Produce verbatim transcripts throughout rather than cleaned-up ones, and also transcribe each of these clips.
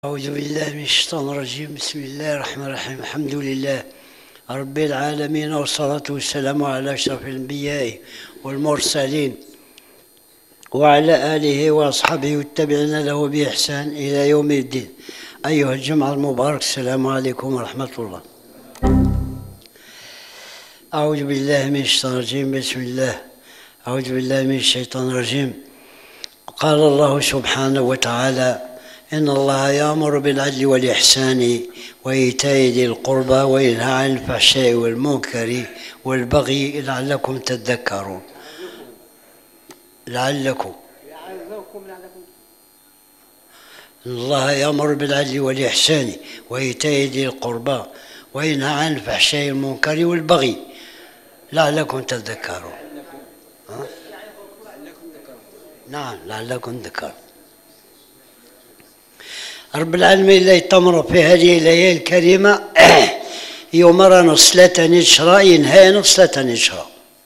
أعوذ بالله من الشيطان الرجيم. بسم الله الرحمن الرحيم. الحمد لله رب العالمين، والصلاة والسلام على أشرف الأنبياء والمرسلين وعلى آله وأصحابه والتابعين له بإحسان إلى يوم الدين. أيها الجمعة المبارك، السلام عليكم ورحمة الله. أعوذ بالله من الشيطان الرجيم. بسم الله. أعوذ بالله من الشيطان الرجيم. قال الله سبحانه وتعالى: إن الله يأمر بالعدل والإحسان وإيتاء ذي القربى وينهى عن الفحشاء والمنكر والبغي لعلكم تذكرون. لعلكم إن الله يأمر بالعدل والإحسان وإيتاء ذي القربى وينهى عن الفحشاء والمنكر والبغي لعلكم تذكرون. نعم، لعلكم تذكرون. رب العالمين لا يتمر في هذه الليالي الكريمة يمرنا صلاة نشرة ينهانا صلاة نشرة،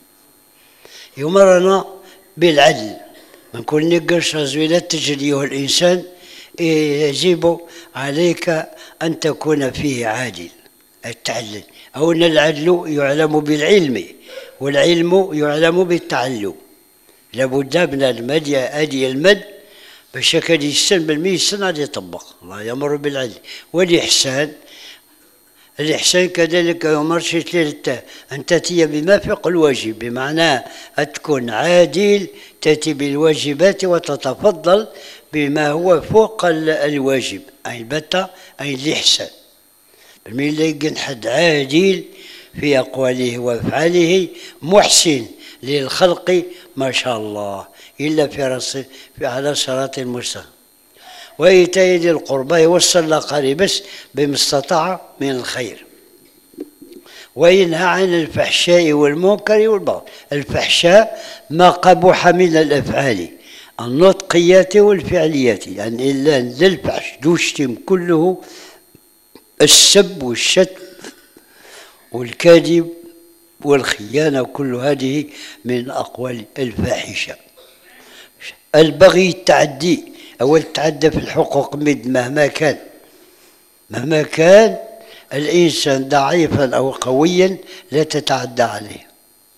يمرنا بالعدل. من كل نقش زويلة تجريه الإنسان يجب عليك أن تكون فيه عادل. التعلم أو أن العدل يعلم بالعلم والعلم يعلم بالتعلم. لابد من المد أدي المد باش هكا يسن بالميسن غادي يطبق. الله يأمر بالعدل والإحسان. الإحسان كذلك يأمر شيء أن تأتي بما فوق الواجب، بمعنى أن تكون عادل، تأتي بالواجبات وتتفضل بما هو فوق الواجب، أي البتة أي الإحسان. من يلقى حد عادل في أقواله وأفعاله محسن للخلق ما شاء الله، إلا في رأس في على صراط المستقيم. وإيتاء ذي القربى يوصل لقريب بس بما استطاع من الخير، وينهى عن الفحشاء والمنكر والبغي. الفحشاء ما قبح من الأفعال النطقيات والفعليات، يعني إلا ذا الفحش دوشتم كله، السب والشتم والكذب والخيانة، كل هذه من أقوال الفاحشة. البغي التعدي أو التعدى في الحقوق مهما كان، مهما كان الإنسان ضعيفا أو قويا لا تتعدى عليه.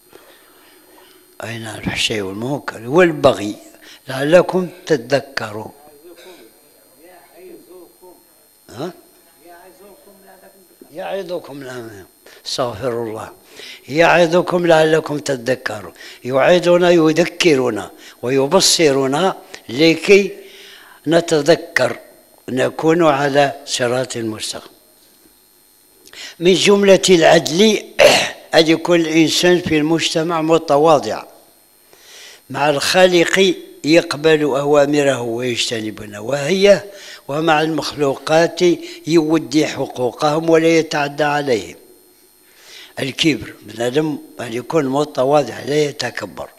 أين الفحشاء والمنكر والبغي لعلكم تتذكرون. ها؟ يعظكم لعلكم استغفر الله. يعظكم لعلكم تذكرون. يعظنا يذكرنا ويبصرنا لكي نتذكر نكون على صراط المستقيم. من جملة العدل أن يكون الإنسان في المجتمع متواضع مع الخالق، يقبل أوامره ويجتنب نواهيه، ومع المخلوقات يودي حقوقهم ولا يتعدى عليهم. الكبر، بنادم أن يكون متواضع لا يتكبر.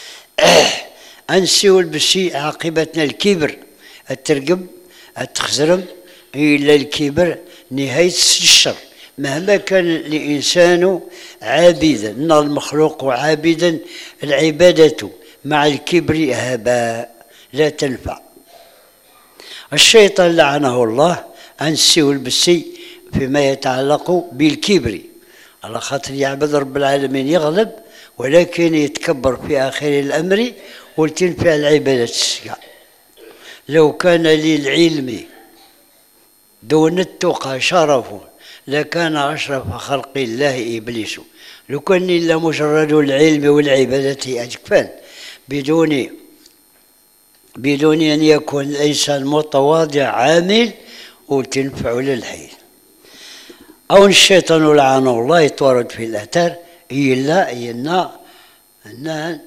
أنسيو البسي عاقبتنا الكبر، الترقب التخزرم، إلا الكبر نهاية الشر. مهما كان الإنسان عابدا، إن المخلوق عابدا، العبادة مع الكبر هباء لا تنفع. الشيطان لعنه الله أنسيو البسي فيما يتعلق بالكبر، على خاطر يعبد رب العالمين يغلب، ولكن يتكبر في آخر الأمر وتنفع العبادة السيئة. لو كان للعلم دون التقى شرف لكان أشرف خلق الله إبليس. لو كان إلا مجرد العلم والعبادة أكفان بدون بدون أن يكون الإنسان متواضع عامل وتنفع للحي. أو الشيطان لعنه الله يتورد في الآثار إلا إن أن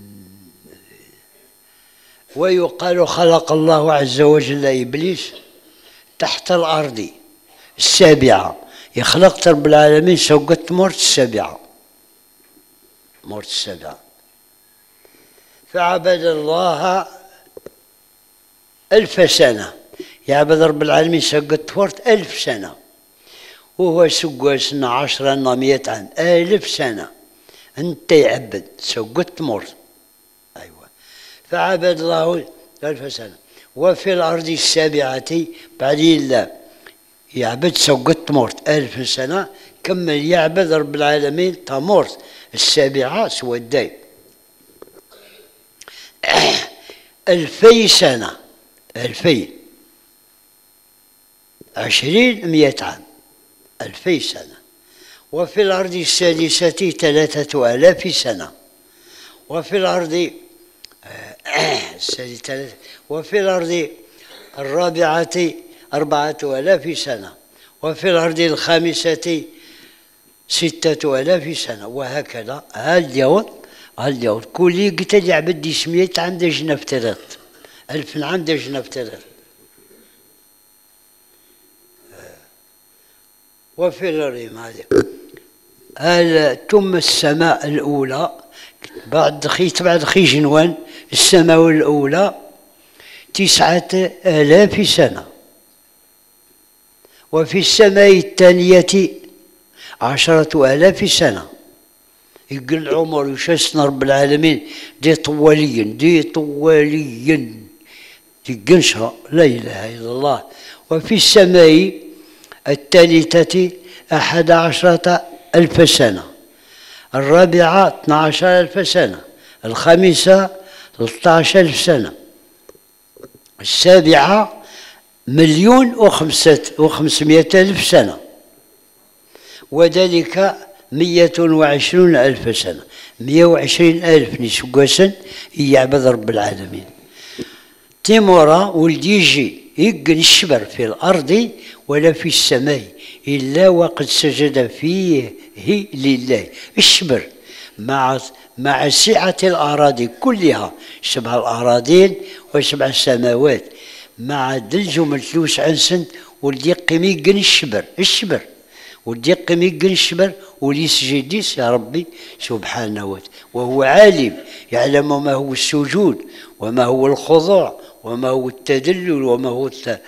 ويقال خلق الله عز وجل إبليس تحت الأرض السابعة. يخلق رب العالمين سوقت مرت السابعة، مرت السابعة، فعبد الله ألف سنة. يعبد رب العالمين سوقت مرت ألف سنة، وهو سوق سنة عشرة مئة عام، ألف سنة أنت يعبد سوقت مرت. أيوة، فعبد الله ألف سنة وفي الأرض السابعة بعدين لا يعبد سوقت مورت ألف سنة كمل يعبد رب العالمين تمورت السابعة سوداي ألفي سنة ألفي عشرين مئة عام ألفي سنة. وفي الأرض السادسة ثلاثة آلاف سنة. وفي الأرض وفي الأرض الرابعة أربعة آلاف سنة. وفي الأرض الخامسة ستة آلاف سنة. وهكذا هل يوم هل يوم كل قلت يعبد سمية عام دجنا افترض ألف عام دجنا افترض. وفي الريم هذه هل ثم السماء الأولى بعد خيت بعد خي جنوان السماء الأولى تسعة آلاف سنة. وفي السماء الثانية عشرة آلاف سنة. يقول عمر يشسنا رب العالمين دي طواليا دي طواليا تقنشها لا إله إلا الله. وفي السماء الثالثة أحد عشرة ألف سنة. الرابعة اثنا عشر ألف سنة. الخامسة ثلاثة عشر ألف سنة. السابعة مليون وخمسة وخمسمائة ألف سنة. وذلك مية وعشرون ألف سنة. مية وعشرين ألف نسقسن يعبد رب العالمين. تيمورا ولد يجي يقن الشبر في الأرض ولا في السماء إلا وقد سجد فيه لله. الشبر مع مع سعة الأراضي كلها سبع الأراضين وسبع السماوات مع دلجم الثلوث عنسن ولد يقيم يقن الشبر الشبر ولد يقيم يقن الشبر وليسجديس يا ربي سبحانه وتعالى. وهو عالم يعلم ما هو السجود وما هو الخضوع وما هو التذلل وما هو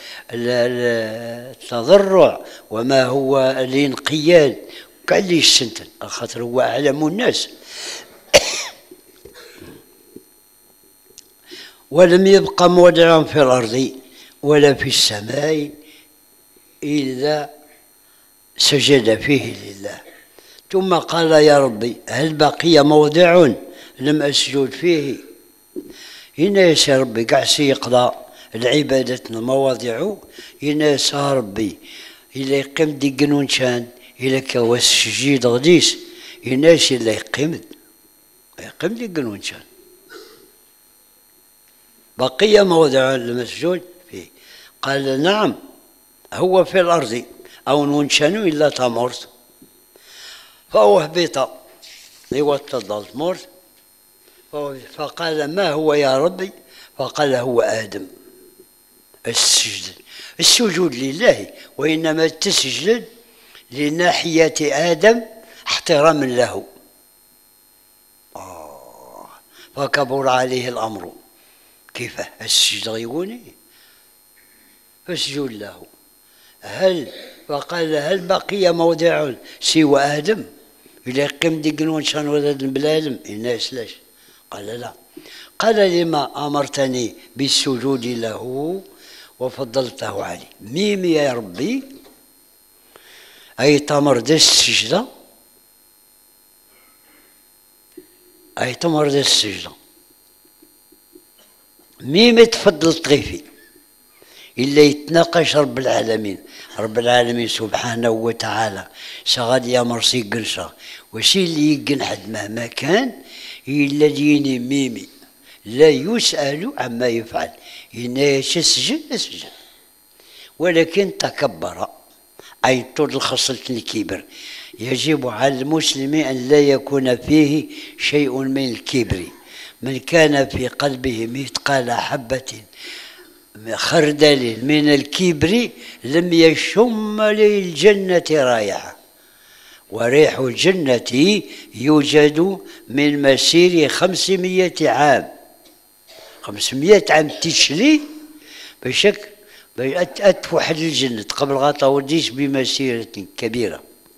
التضرع وما هو الانقياد قال لي السنتن خاطر هو أعلم الناس. ولم يبقى موضع في الأرض ولا في السماء إلا سجد فيه لله. ثم قال يا ربي هل بقي موضع لم أسجد فيه؟ هنا يا ربي قاع سيقضى العبادة المواضع هنا يا ربي إلا يقيم دي قنون شان إلا كواس شجيد غديس هنا إلا يقيم يقيم دي قنون شان بقي موضع المسجود فيه. قال نعم هو في الأرض أو نونشانو إلا تمرت. فهو هبط يوتضل مرت فقال ما هو يا ربي؟ فقال هو آدم. السجد السجود لله وإنما تسجد لناحية آدم احتراما له. آه فكبر عليه الأمر كيف السجد غيوني فاسجد له. هل فقال هل بقي موضع سوى آدم إلا يقيم دي قنون شان ولد بلادم الناس لاش؟ قال لا. قال لما أمرتني بالسجود له وفضلته عليه. ميم يا ربي أي تمر دا السجدة أي تمر دا السجدة ميم تفضل طغيفي إلا يتناقش رب العالمين. رب العالمين سبحانه وتعالى شغال يامر سيقن شا وشي اللي يقن حد مهما كان إلا ديني ميمي لا يسأل عما يفعل. إنه يسجد يسجد ولكن تكبر أي طول خصلة الكبر. يجب على المسلم أن لا يكون فيه شيء من الكبر. من كان في قلبه مثقال حبة خردل من الكبر لم يشم للجنة رائحة. وريح الجنة يوجد من مسير خمسمائة عام. خمسمائة عام تشلي بشك أتفح الجنة قبل غطا وديش بمسيرة كبيرة.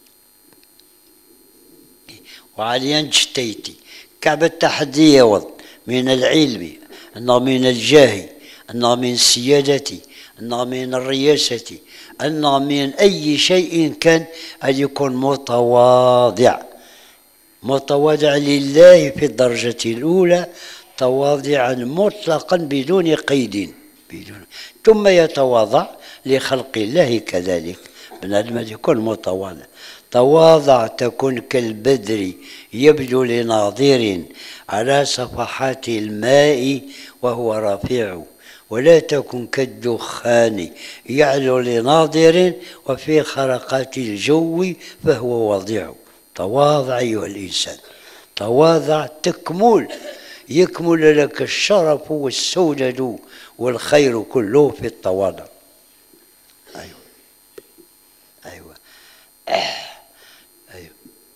وعليا جتيتي كعب التحدي يوض من العلم من الجاه أن من السيادة، أن من الرياسة، أن من أي شيء كان أن يكون متواضع، متواضع لله في الدرجة الأولى، تواضعا مطلقا بدون قيد، بدون ثم يتواضع لخلق الله كذلك. بنادم يكون متواضع. تواضع تكن كالبدر يبدو لناظر على صفحات الماء وهو رفيع، ولا تكن كالدخان يعلو لناظر وفي خرقات الجو فهو وضيع. تواضع أيها الإنسان، تواضع تكمل، يكمل لك الشرف والسودة والخير كله في التواضع. أيوة أيوة أيوة.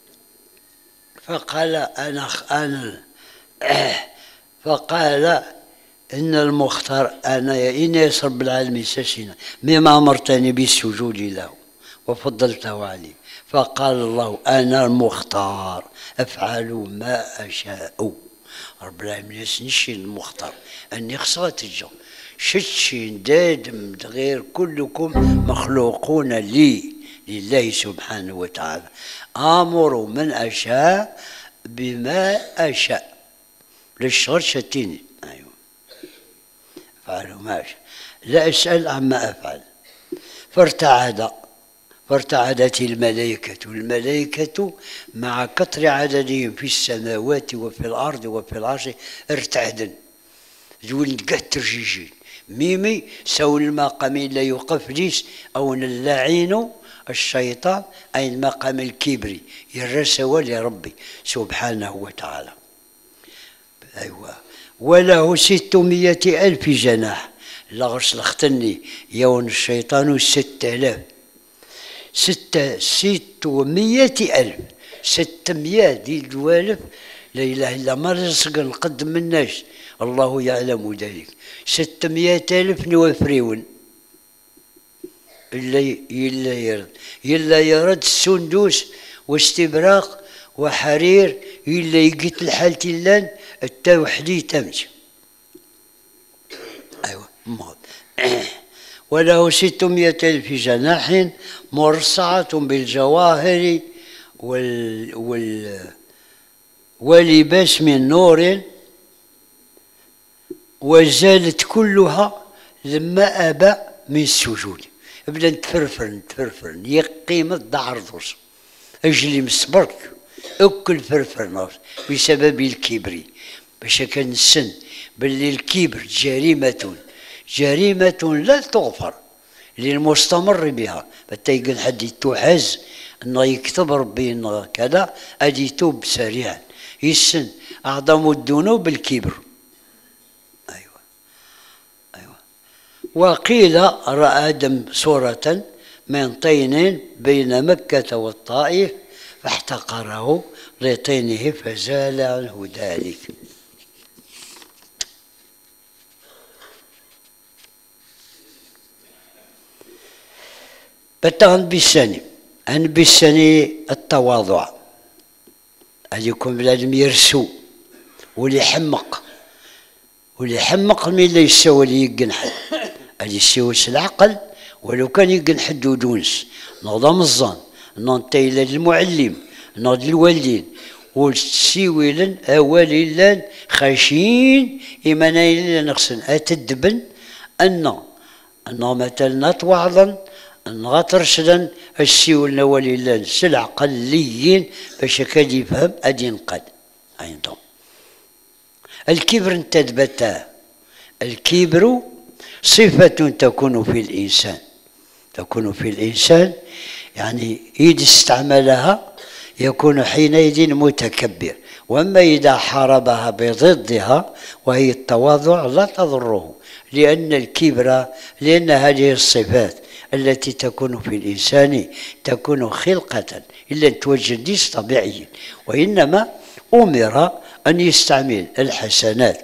فقال أنا أنا فقال إن المختار أنا إني رب العالمين سسنا مما أمرتني بالسجود له وفضلته عليه. فقال الله أنا المختار أفعل ما أشاء. رب العالمين يسنشي المختار أني خصات الجو شتشين دادم غير كلكم مخلوقون لي لله سبحانه وتعالى. آمر من أشاء بما أشاء للشغل شتيني. أيوة أفعل ما أشاء لا أسأل عما أفعل. فارتعد فارتعدت الملائكة، الملائكة مع كثر عددهم في السماوات وفي الأرض وفي العرش ارتعدن زول قتر جيجين ميمي سول المقام لا يوقف ليس أو نلاعين الشيطان أي المقام الكبري يرسوا لربي سبحانه وتعالى. أيوة وله ستمائة ألف جناح لغرس لختني يون الشيطان ستة آلاف ستة ستمائة ألف ستمائة دي الجوالف لا إله إلا ما رزق نقدم مناش الله يعلم ذلك. ستمائة ألف نوفريون إلا يلا يرد يلا يرد السندوس واستبراق وحرير إلا يقت الحال تلان التوحدي تمشي. أيوة مهد. وله ستمائة ألف جناح مرصعة بالجواهر وال وال ولباس من نور وزالت كلها لما أبى من السجود. بدا تفرفرن تفرفرن يقيم الدعرضوس أجلي مصبرك أكل فرفرن بسبب الكبر. باش كان السن باللي الكبر جريمة جريمة لا تغفر للمستمر بها. حتى يقول حد يتوحز انه يكتب ربي انه كذا ادي يتوب سريعا. يسن اعظم الذنوب الكبر. ايوه ايوه. وقيل راى آدم صورة من طين بين مكة والطائف فاحتقره لطينه فزال عنه ذلك. بتغن بالسني أن بالسني التواضع أن يكون بلادم يرسو واللي يحمق واللي يحمق من اللي يسوى اللي يقنحد اللي يسوس العقل. ولو كان يقنحد ودونس نظام الظن ننتهي للمعلم نض الوالدين والسيويلن أوليلن خاشين إيمانين نقصن أتدبن أن أنه مثلا توعظا نغطرشدن السيول وليلان سلع قليين باش كاد يفهم ادي ينقد. ايضا الكبر انتدبتا. الكبر صفة تكون في الإنسان تكون في الإنسان يعني إذا استعملها يكون حينئذ متكبر. وأما إذا حاربها بضدها وهي التواضع لا تضره لأن الكبر لأن هذه الصفات التي تكون في الإنسان تكون خلقة إلا توجد ليس طبيعيا. وإنما أمر أن يستعمل الحسنات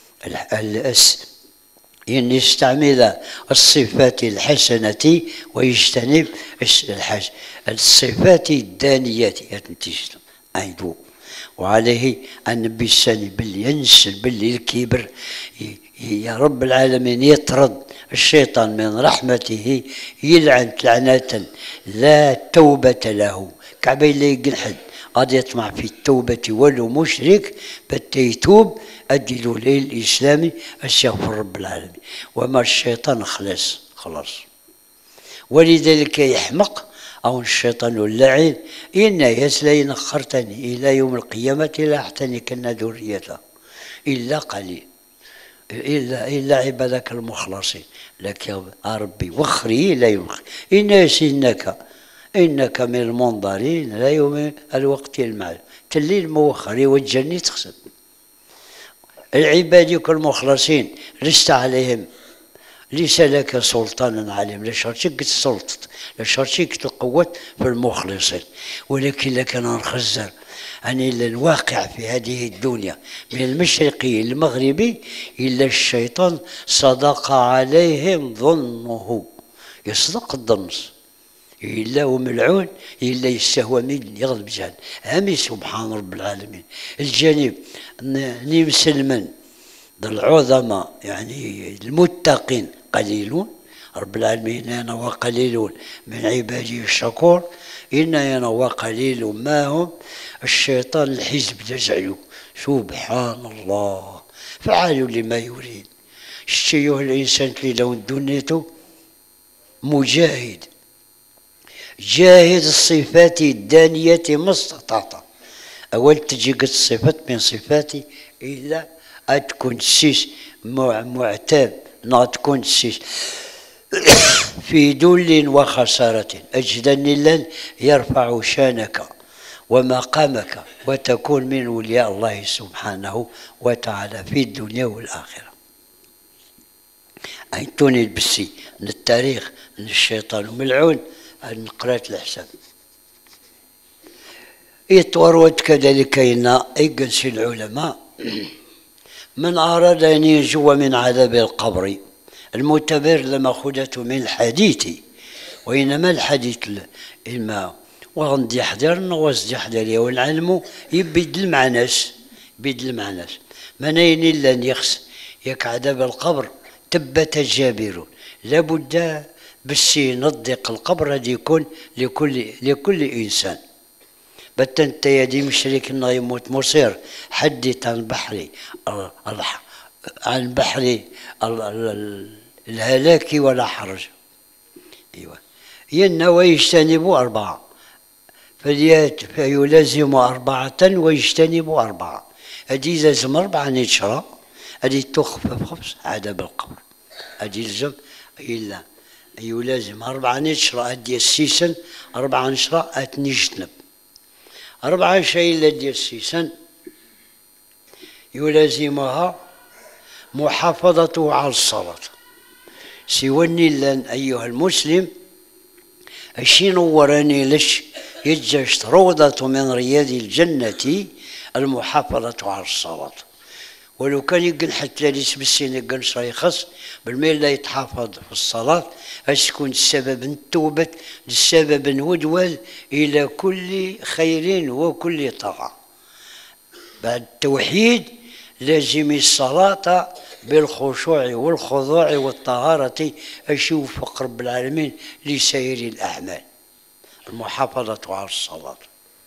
أن يستعمل الصفات الحسنة ويجتنب الصفات الدانية. عنده وعليه النبي الثاني باللي ينسل باللي الكبر يا رب العالمين يطرد الشيطان من رحمته، يلعن لعنة لا توبة له. كعبي لا يقنحد غادي يطمع في التوبة ولو مشرك بتا يتوب أدي له ليل الإسلامي أستغفر رب العالمين. وما الشيطان خلاص خلاص. ولذلك يحمق أو الشيطان اللعين إن يسلين أخرتني إلى يوم القيامة لا أحتنكن ذريته إلا قليل إلا إلا عبادك المخلصين. لك يا ربي وخري إلى يوم إن يسنك إنك من المنظرين لا يوم الوقت المعلوم. تلي الموخري والجني تقصد العباد المخلصين لست عليهم ليس لك سلطان عليهم، لا شرطك السلطة لا شرطك القوة في المخلصين. ولكن لك أنا نخزر عن الواقع في هذه الدنيا من المشرقي المغربي إلا الشيطان صدق عليهم ظنه، يصدق الظن إلا هو ملعون إلا يستهوى من يغلب جهل. همي سبحان رب العالمين. الجانب ني مسلمن العظماء يعني المتقين قليلون، رب العالمين أنا وقليلون من عبادي الشكور إن أنا وقليل ما هم. الشيطان الحزب يجعله سبحان الله فعال لما يريد. الشيوه الإنسان اللي لو دنيته مجاهد جاهد الصفات الدانية ما استطعت. أول تجي قد الصفات من صفاتي إلا أتكون سيس معتاب نا تكون سيس في دل وخسارة أجدني لن يرفع شانك ومقامك وتكون من أولياء الله سبحانه وتعالى في الدنيا والآخرة. أنتوني البسي من التاريخ من الشيطان وملعون عن قراءة الحساب يتورود كذلك إن يجلس العلماء من أراد أن ينجو من عذاب القبر المعتبر لمأخوذة من الحديث، وإنما الحديث الماء وغندي يحضرنا وزدي حضريا والعلم يبدل مع ناس يبدل مع ناس منين إلا أن يخس يك عذاب القبر تبت الجابرون. لابد بس نضيق القبر هذا يكون لكل لكل إنسان. بت انت يا دي مشرك انه يموت مصير حدث عن بحري عن بحري الهلاك ولا حرج. ايوه ين ويجتنبوا اربعه فليات فيلازم اربعه ويجتنبوا اربعه. هذه لازم اربعه نشرى هذه تخفف خبز عذاب القبر. هذه لازم الا يلازم اربعه نشرى هذه السيسن اربعه نشرى اتنجتنب أربعة شيء الذي السيسن يلازمها محافظته على الصلاة. سيوني لن أيها المسلم الشي نوراني لش يجشت روضة من رياض الجنة المحافظة على الصلاة. ولو كان يقن حتى ليس بالسين يقن شيخص بالميل لا يتحافظ في الصلاة اش تكون السبب التوبة السبب ودول إلى كل خير وكل طاعة. بعد التوحيد لازم الصلاة بالخشوع والخضوع والطهارة أشوف فقر رب العالمين لسائر الأعمال. المحافظة على الصلاة.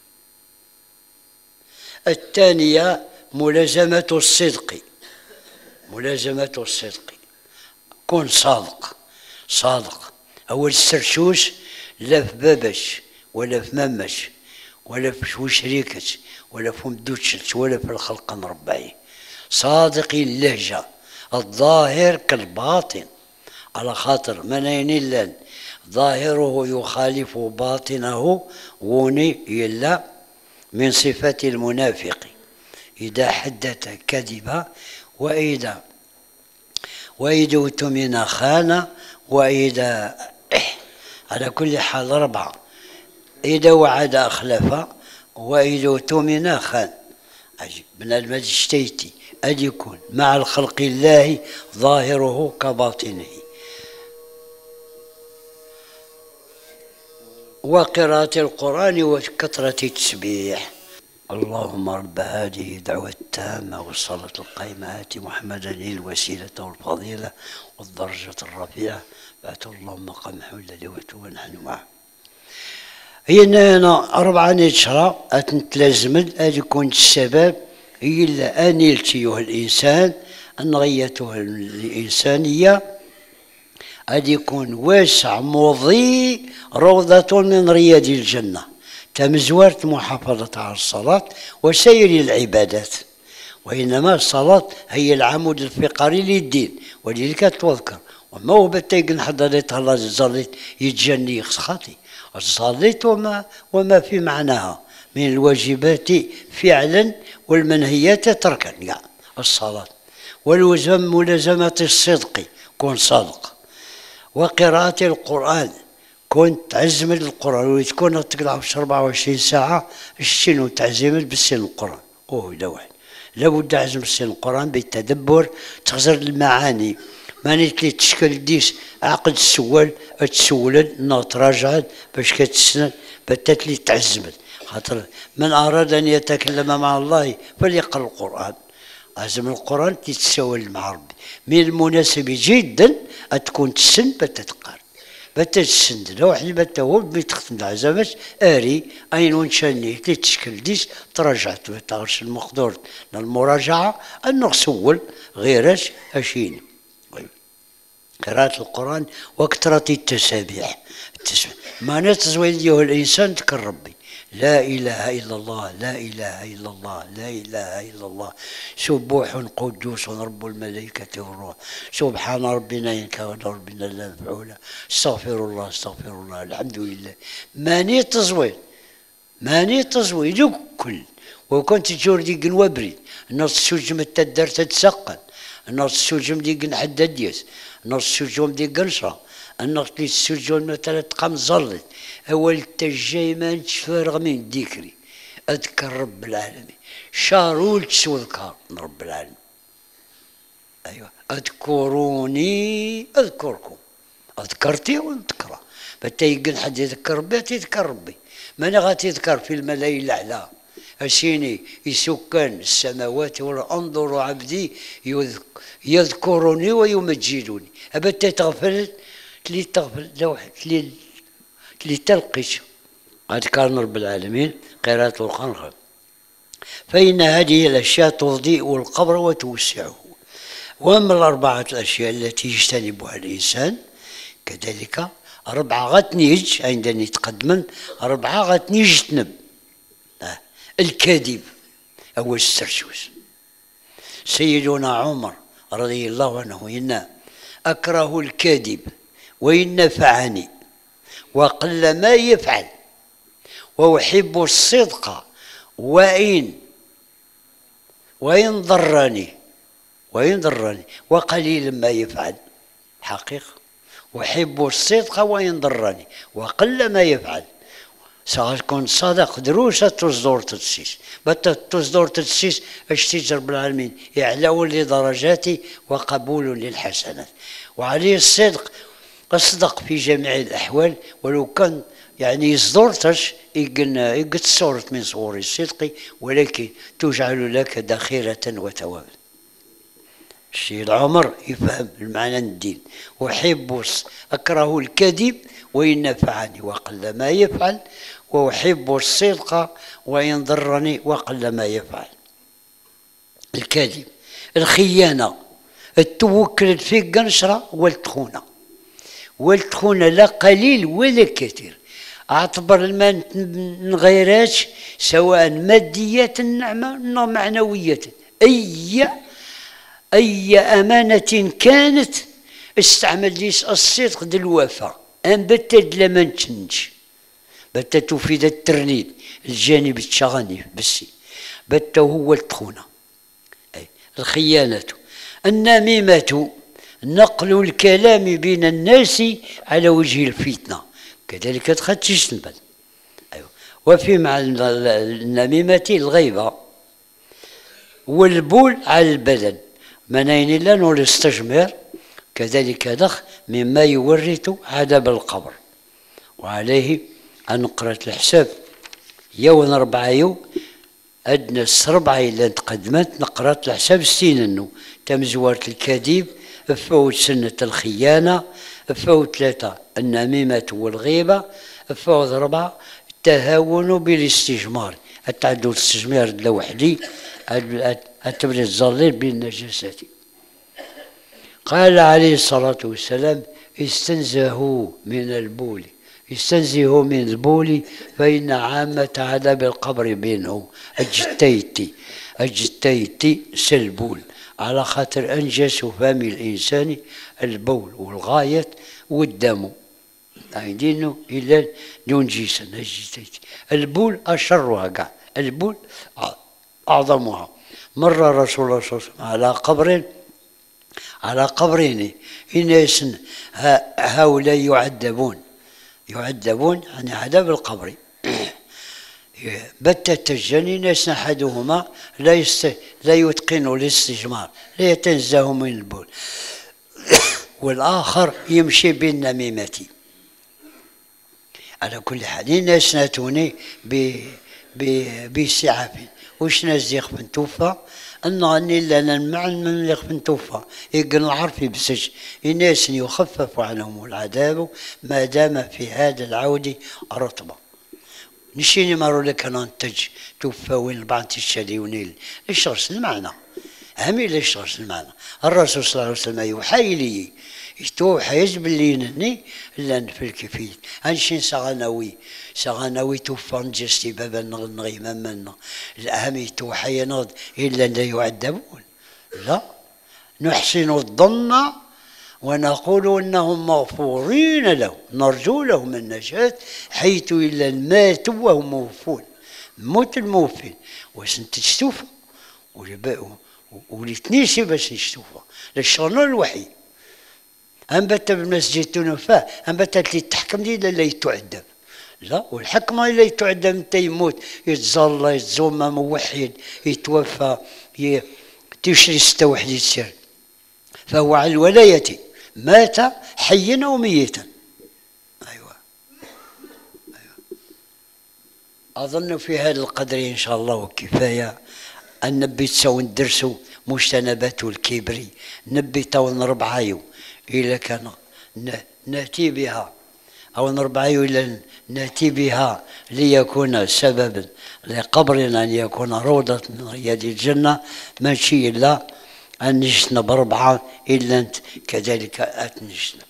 الثانية ملازمة الصدق. ملازمة الصدق كن صادق صادق. أول السرشوش لا في بابش ولا في ممش ولا في وشريكش ولا في مدوتشلش ولا في الخلق نربعي. صادق اللهجة الظاهر كالباطن على خاطر منين إلا ظاهره يخالف باطنه وني إلا من صفة المنافق. إذا حدث كذب وإذا وإذا اؤتمن خان وإذا على كل حال أربعة. إذا وعد أخلف وإذا اؤتمن خان. عجيب من المجتيتي أن يكون مع الخلق الله ظاهره كباطنه. وقراءة القرآن وكثرة التسبيح. اللهم رب هذه الدعوة التامة والصلاة القائمة آت محمدا الوسيلة والفضيلة والدرجة الرفيعة فأتوا اللهم مقام محمود الذي ونحن معه. هي هنا أربعة نشرة أتنتلازمد أدي كنت السبب هي إلا أنيلت أيها الإنسان أن غيته الإنسانية أدي يكون واسع مضيء روضة من رياض الجنة تمزورت محافظة على الصلاة وسير العبادات، وإنما الصلاة هي العمود الفقري للدين، ولذلك تذكر وما هو بتيقن حضرت الله صليت يتجني خاطي صليت وما وما في معناها من الواجبات فعلا والمنهيات تركا يعني الصلاة والوزم ملازمة الصدق كن صادق وقراءة القرآن كنت تعزمد القرآن وتكون تقرأ في أربعة وعشرين ساعة الشين تعزمد بالسن القرآن أوه ده واحد لابد عزم السن القرآن بالتدبر تخزر المعاني ماني تلي تشكل ديس عقد السوال تسولد نوت راجعد باش كتسند بتاتلي تعزمد خاطر من أراد أن يتكلم مع الله فليقرأ القرآن عزم القرآن تتسول مع ربي من المناسب جدا تكون تسن بتتقار بتتسند لو واحد بتهو بتختم العزمات آري أين ونشاني تشكل ديس تراجعت بتغرس المقدور للمراجعة أنه سول غيرش أشيني قراءة القرآن وكثرة التسابيح التسبيح معناه تزويد أيها الإنسان تكر ربي لا إله إلا الله لا إله إلا الله لا إله إلا الله سبوح قدوس رب الملائكة والروح سبحان ربنا إن كان ربنا لا مفعولا استغفر الله استغفر الله الحمد لله ماني تزويد ماني تزويد كل وكنت تجور ديك وبري النص سجم التدر تتسقن النص سجم ديك حدد ديس النص سجوم ديك قنصة النص لي السجون مثلا تقام زلط أول تجاي ما نتفارغ من ذكري أذكر رب العالمين شارول تسوذكر رب العالمين أيوة أذكروني أذكركم أذكرتي ونذكره بتيقن حد يذكر ربي تذكر ربي من غتذكر في الملاي الأعلى أسيني يسكن السماوات وانظروا عبدي يذكرني ويمجدوني أبت تغفل تلي تغفل لوحد تلي تلي تلقيش أذكار رب العالمين قراءة القرآن فإن هذه الأشياء تضيء القبر وتوسعه. وأما الأربعة الأشياء التي يجتنبها الإنسان كذلك أربعة غتنيج عندما يتقدم أربعة غتنيج تنب آه. الكذب أو السرسوس. سيدنا عمر رضي الله عنه إن أكره الكذب وإن نفعني وقل ما يفعل وأحب الصدق وإن وإن ضرني وإن ضرني وقليل ما يفعل حقيقة أحب الصدق وإن ضرني وقل ما يفعل سأكون صادق دروسة تصدر تدسيس بتا تصدر تدسيس اشتي رب العالمين إعلاء لدرجاتي وقبول للحسنات وعليه الصدق أصدق في جميع الأحوال ولو كان يعني يصدرتش يقد صورة من صور الصدق ولكن تجعل لك ذخيرة وتوابل. السيد عمر يفهم المعنى الدين أحب أكره الكذب وإن نفعني وقل ما يفعل وأحب الصدق وإن ضرني وقل ما يفعل. الكذب الخيانة التوكل في قنشرة والتخونة والتخونة لا قليل ولا كثير اعتبر ما نغيراتش سواء مادية النعمة أو معنوية أي أي أمانة كانت استعمل ليس الصدق ديال الوفاء أن بتد لما نتنج بتا تفيد الترنيد الجانب الشغني بسي بتا هو التخونة أي الخيانة النميمة نقل الكلام بين الناس على وجه الفتنة كذلك تخدش البال. أيوة. وفي مع النميمة الغيبة والبول على البدن منين لا نور الاستجمار كذلك دخ مما يورث عذاب القبر. وعليه أن نقرأ الحساب يوم أربعة يوم أدنى السربعة إلا تقدمت نقرات لحساب ستين أنه تم زوارة الكذب، فوت سنة الخيانة، فوت ثلاثة النميمة والغيبة، فوت أربعة التهاون بالاستجمار، التعدد الاستجمار لوحدي التبريد الظليل بالنجاسات. قال عليه الصلاة والسلام استنزهوا من البول، استنزهوا من البول فإن عامة عذاب القبر بينه الجتيتي الجتيتي سلبول، على خاطر أنجس فم الإنسان البول والغاية والدم عايدينه إلى دون جيسا الجتيتي. البول أشرها قاع، البول أعظمها. مر رسول الله صلى الله عليه وسلم على قبر على قبرين إناس هؤلاء يعذبون يعذبون عن عذاب القبر. بتت الجنين ناس أحدهما لا يست... لا يتقن الاستجمار، لا يتنزه من البول، والآخر يمشي بالنميمة. على كل حال الناس ناتوني ب... ب... بسعاف وش ناس يخفن توفى أنني لنا مع من يخفن توفى يقن العرف بسج الناس يخفف عنهم العذاب ما دام في هذا العود رطبة. نشيني مارو لك أنا ننتج توفى وين بعض الشادي ونيل إيش رأس المعنى همي ليش رأس المعنى. الرسول صلى الله عليه وسلم يوحي لي يتوحى يجب لي نني إلا في الكفيل هنشين سغناوي سغناوي توفى نجستي بابا نغي ممنا الأهم يتوحى ينض إلا لا يعذبون، لا نحسن الظن ونقول انهم مغفورين لهم نرجو لهم النجاة حيث الا ماتوا وهم موفون. موت الموفين واش انت تشتوفى ولتنيسي باش يشتوفى للشغل الوحي انبت بالمسجد تنفاه انبت اللي تحكم دي لا يتعذب، لا والحكمه الا يتعذب انت يموت يتظل يتزوم موحد يتوفى تشري ستة وحدة سر فهو على الولاية مات حيا وميتا. أيوة. أيوة. أظن في هذا القدر إن شاء الله كفاية أن نبي تسوي ندرسوا مجتنبات الكبري نبي تو نربعايو إلا كان نأتي بها أو نربعايو إلا نأتي بها ليكون سببا لقبرنا أن يكون روضة من رياض الجنة ماشي إلا أنجزنا بربعة إلا أنت كذلك أتنجزنا.